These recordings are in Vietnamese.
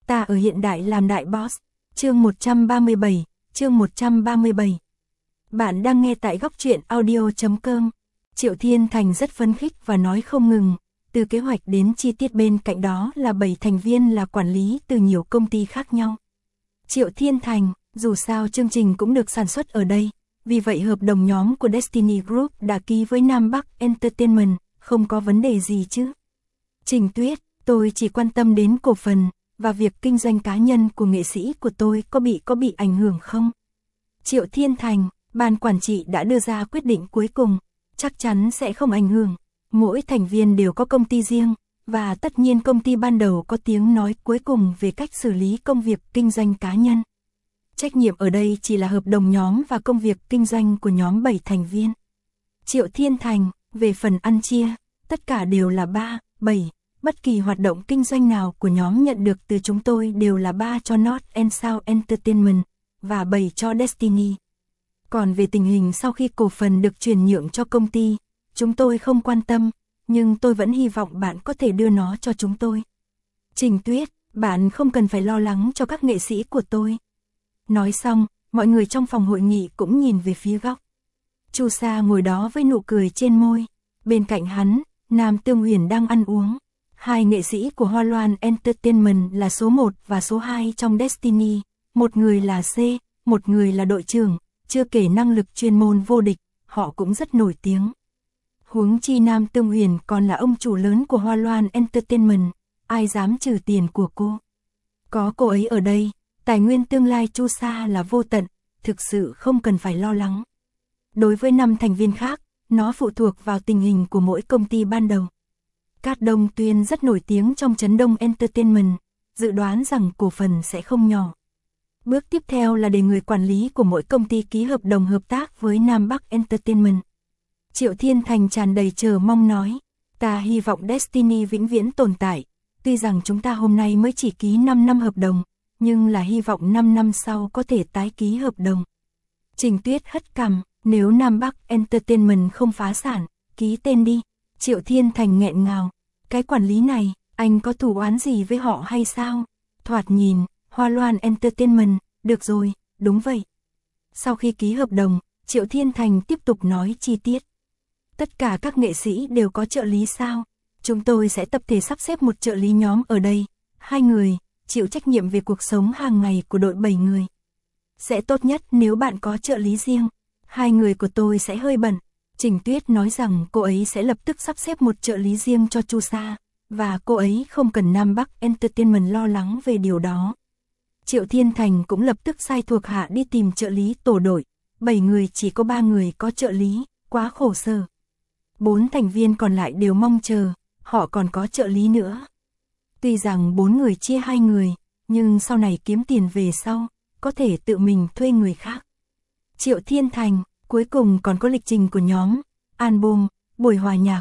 Ta ở hiện đại làm đại boss. Chương 137, chương 137. Bạn đang nghe tại góc truyện audio.com. Triệu Thiên Thành rất phấn khích và nói không ngừng, từ kế hoạch đến chi tiết, bên cạnh đó là 7 thành viên là quản lý từ nhiều công ty khác nhau. Triệu Thiên Thành, dù sao chương trình cũng được sản xuất ở đây, vì vậy hợp đồng nhóm của Destiny Group đã ký với Nam Bắc Entertainment, không có vấn đề gì chứ. Trình Tuyết, tôi chỉ quan tâm đến cổ phần và việc kinh doanh cá nhân của nghệ sĩ của tôi có bị ảnh hưởng không? Triệu Thiên Thành, ban quản trị đã đưa ra quyết định cuối cùng, chắc chắn sẽ không ảnh hưởng. Mỗi thành viên đều có công ty riêng, và tất nhiên công ty ban đầu có tiếng nói cuối cùng về cách xử lý công việc kinh doanh cá nhân. Trách nhiệm ở đây chỉ là hợp đồng nhóm và công việc kinh doanh của nhóm 7 thành viên. Triệu Thiên Thành, về phần ăn chia, tất cả đều là 3, 7. Bất kỳ hoạt động kinh doanh nào của nhóm nhận được từ chúng tôi đều là 3 cho North and South Entertainment, và 7 cho Destiny. Còn về tình hình sau khi cổ phần được chuyển nhượng cho công ty, chúng tôi không quan tâm, nhưng tôi vẫn hy vọng bạn có thể đưa nó cho chúng tôi. Trình Tuyết, bạn không cần phải lo lắng cho các nghệ sĩ của tôi. Nói xong, mọi người trong phòng hội nghị cũng nhìn về phía góc. Chu Sa ngồi đó với nụ cười trên môi. Bên cạnh hắn, Nam Tương Huyền đang ăn uống. Hai nghệ sĩ của Hoa Loan Entertainment là số 1 và số 2 trong Destiny. Một người là C, một người là đội trưởng, chưa kể năng lực chuyên môn vô địch, họ cũng rất nổi tiếng. Huống chi Nam Tương Huyền còn là ông chủ lớn của Hoa Loan Entertainment, ai dám trừ tiền của cô. Có cô ấy ở đây, tài nguyên tương lai Chu Sa là vô tận, thực sự không cần phải lo lắng. Đối với 5 thành viên khác, nó phụ thuộc vào tình hình của mỗi công ty ban đầu. Cát Đông Tuyên rất nổi tiếng trong Trấn Đông Entertainment, dự đoán rằng cổ phần sẽ không nhỏ. Bước tiếp theo là để người quản lý của mỗi công ty ký hợp đồng hợp tác với Nam Bắc Entertainment. Triệu Thiên Thành tràn đầy chờ mong nói, ta hy vọng Destiny vĩnh viễn tồn tại, tuy rằng chúng ta hôm nay mới chỉ ký 5 năm hợp đồng, nhưng là hy vọng 5 năm sau có thể tái ký hợp đồng. Trình Tuyết hất cằm, nếu Nam Bắc Entertainment không phá sản, ký tên đi. Triệu Thiên Thành nghẹn ngào, cái quản lý này, anh có thù oán gì với họ hay sao? Thoạt nhìn, Hoa Loan Entertainment, được rồi, đúng vậy. Sau khi ký hợp đồng, Triệu Thiên Thành tiếp tục nói chi tiết. Tất cả các nghệ sĩ đều có trợ lý sao? Chúng tôi sẽ tập thể sắp xếp một trợ lý nhóm ở đây, 2 người, chịu trách nhiệm về cuộc sống hàng ngày của đội 7 người. Sẽ tốt nhất nếu bạn có trợ lý riêng, 2 người của tôi sẽ hơi bận. Trình Tuyết nói rằng cô ấy sẽ lập tức sắp xếp một trợ lý riêng cho Chu Sa, và cô ấy không cần Nam Bắc Entertainment lo lắng về điều đó. Triệu Thiên Thành cũng lập tức sai thuộc hạ đi tìm trợ lý tổ đội, 7 người chỉ có 3 người có trợ lý, quá khổ sở. 4 thành viên còn lại đều mong chờ, họ còn có trợ lý nữa. Tuy rằng 4 người chia 2 người, nhưng sau này kiếm tiền về sau, có thể tự mình thuê người khác. Triệu Thiên Thành, cuối cùng còn có lịch trình của nhóm, album, buổi hòa nhạc,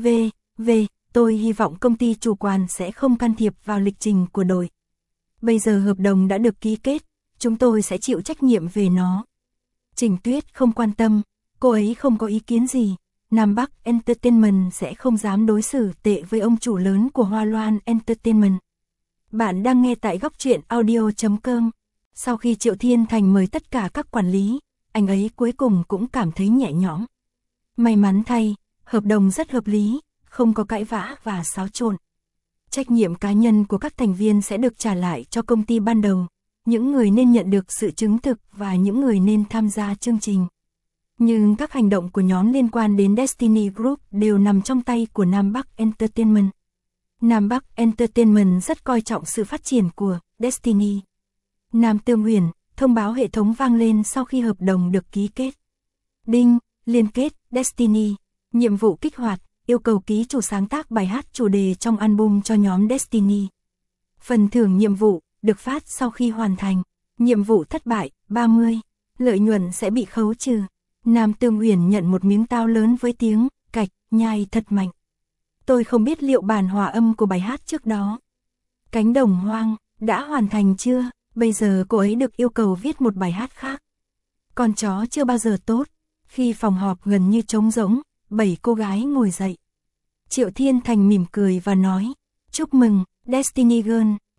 tôi hy vọng công ty chủ quản sẽ không can thiệp vào lịch trình của đội. Bây giờ hợp đồng đã được ký kết, chúng tôi sẽ chịu trách nhiệm về nó. Trình Tuyết không quan tâm, cô ấy không có ý kiến gì. Nam Bắc Entertainment sẽ không dám đối xử tệ với ông chủ lớn của Hoa Loan Entertainment. Bạn đang nghe tại góc truyện audio.com. Sau khi Triệu Thiên Thành mời tất cả các quản lý, anh ấy cuối cùng cũng cảm thấy nhẹ nhõm. May mắn thay, hợp đồng rất hợp lý, không có cãi vã và xáo trộn. Trách nhiệm cá nhân của các thành viên sẽ được trả lại cho công ty ban đầu, những người nên nhận được sự chứng thực và những người nên tham gia chương trình. Nhưng các hành động của nhóm liên quan đến Destiny Group đều nằm trong tay của Nam Bắc Entertainment. Nam Bắc Entertainment rất coi trọng sự phát triển của Destiny. Nam Tương Huyền, thông báo hệ thống vang lên sau khi hợp đồng được ký kết. Đinh, liên kết, Destiny, nhiệm vụ kích hoạt, yêu cầu ký chủ sáng tác bài hát chủ đề trong album cho nhóm Destiny. Phần thưởng nhiệm vụ, được phát sau khi hoàn thành. Nhiệm vụ thất bại, 30, lợi nhuận sẽ bị khấu trừ. Nam Tương Huyền nhận một miếng táo lớn với tiếng, cạch, nhai thật mạnh. Tôi không biết liệu bản hòa âm của bài hát trước đó. Cánh đồng hoang, đã hoàn thành chưa? Bây giờ cô ấy được yêu cầu viết một bài hát khác. Con chó chưa bao giờ tốt. Khi phòng họp gần như trống rỗng, 7 cô gái ngồi dậy. Triệu Thiên Thành mỉm cười và nói, chúc mừng, Destiny Girl,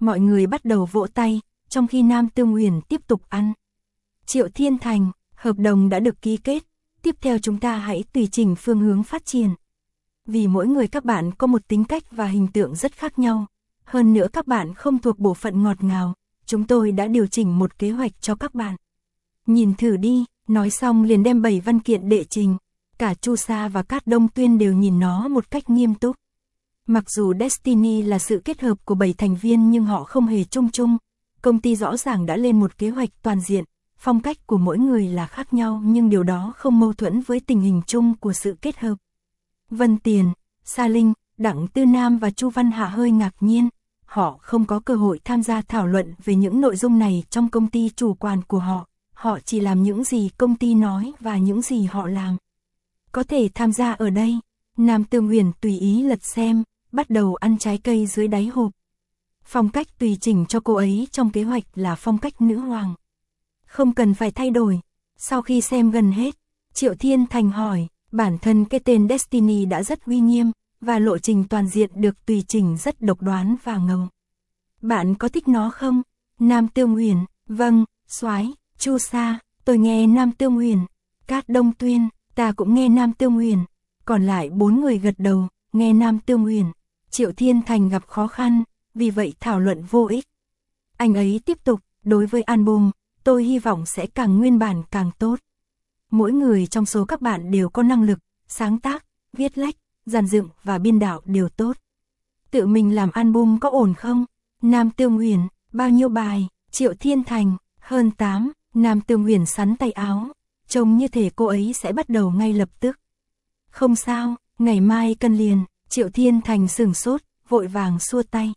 Mọi người bắt đầu vỗ tay, trong khi Nam Tương Uyển tiếp tục ăn. Triệu Thiên Thành, hợp đồng đã được ký kết, tiếp theo chúng ta hãy tùy chỉnh phương hướng phát triển. Vì mỗi người các bạn có một tính cách và hình tượng rất khác nhau, hơn nữa các bạn không thuộc bộ phận ngọt ngào, chúng tôi đã điều chỉnh một kế hoạch cho các bạn. Nhìn thử đi, nói xong liền đem 7 văn kiện đệ trình, cả Chu Sa và Cát Đông Tuyên đều nhìn nó một cách nghiêm túc. Mặc dù Destiny là sự kết hợp của 7 thành viên nhưng họ không hề chung chung, công ty rõ ràng đã lên một kế hoạch toàn diện, phong cách của mỗi người là khác nhau nhưng điều đó không mâu thuẫn với tình hình chung của sự kết hợp. Vân Tiền, Sa Linh, Đặng Tư Nam và Chu Văn Hạ hơi ngạc nhiên, họ không có cơ hội tham gia thảo luận về những nội dung này trong công ty chủ quản của họ chỉ làm những gì công ty nói và những gì họ làm. Có thể tham gia ở đây, Nam Tương Uyển tùy ý lật xem, bắt đầu ăn trái cây dưới đáy hộp. Phong cách tùy chỉnh cho cô ấy trong kế hoạch là phong cách nữ hoàng. Không cần phải thay đổi. Sau khi xem gần hết, Triệu Thiên Thành hỏi, bản thân cái tên Destiny đã rất uy nghiêm, và lộ trình toàn diện được tùy chỉnh rất độc đoán và ngầu. Bạn có thích nó không? Nam Tương Uyển, vâng, soái. Chu Sa, tôi nghe Nam Tương Uyển. Cát Đông Tuyên, ta cũng nghe Nam Tương Uyển. Còn lại 4 người gật đầu, nghe Nam Tương Uyển. Triệu Thiên Thành gặp khó khăn, vì vậy thảo luận vô ích. Anh ấy tiếp tục, đối với album, tôi hy vọng sẽ càng nguyên bản càng tốt. Mỗi người trong số các bạn đều có năng lực, sáng tác, viết lách, dàn dựng và biên đạo đều tốt. Tự mình làm album có ổn không? Nam Tương Uyển, bao nhiêu bài? Triệu Thiên Thành, hơn 8. Nam Tương Uyển sắn tay áo, trông như thể cô ấy sẽ bắt đầu ngay lập tức. Không sao, ngày mai cân liền. Triệu Thiên Thành sửng sốt, vội vàng xua tay.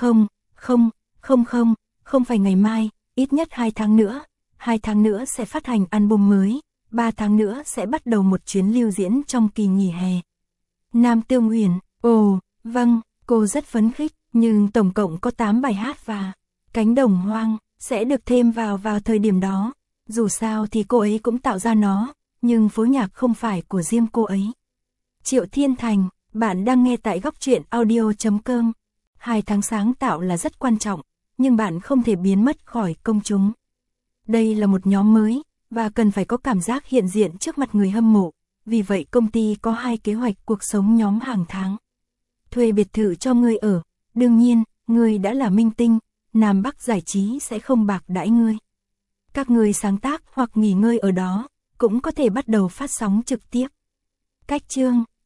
Không phải ngày mai, ít nhất 2 tháng nữa. 2 tháng nữa sẽ phát hành album mới, 3 tháng nữa sẽ bắt đầu một chuyến lưu diễn trong kỳ nghỉ hè. Nam Tương Uyển, ồ, vâng, cô rất phấn khích, nhưng tổng cộng có 8 bài hát và Cánh Đồng Hoang sẽ được thêm vào thời điểm đó. Dù sao thì cô ấy cũng tạo ra nó, nhưng phối nhạc không phải của riêng cô ấy. Triệu Thiên Thành, bạn đang nghe tại góc truyện audio.com. 2 tháng sáng tạo là rất quan trọng, nhưng bạn không thể biến mất khỏi công chúng. Đây là một nhóm mới, và cần phải có cảm giác hiện diện trước mặt người hâm mộ. Vì vậy công ty có 2 kế hoạch cuộc sống nhóm hàng tháng. Thuê biệt thự cho ngươi ở, đương nhiên, ngươi đã là minh tinh, Nam Bắc Giải Trí sẽ không bạc đãi ngươi. Các ngươi sáng tác hoặc nghỉ ngơi ở đó, cũng có thể bắt đầu phát sóng trực tiếp. Cách chương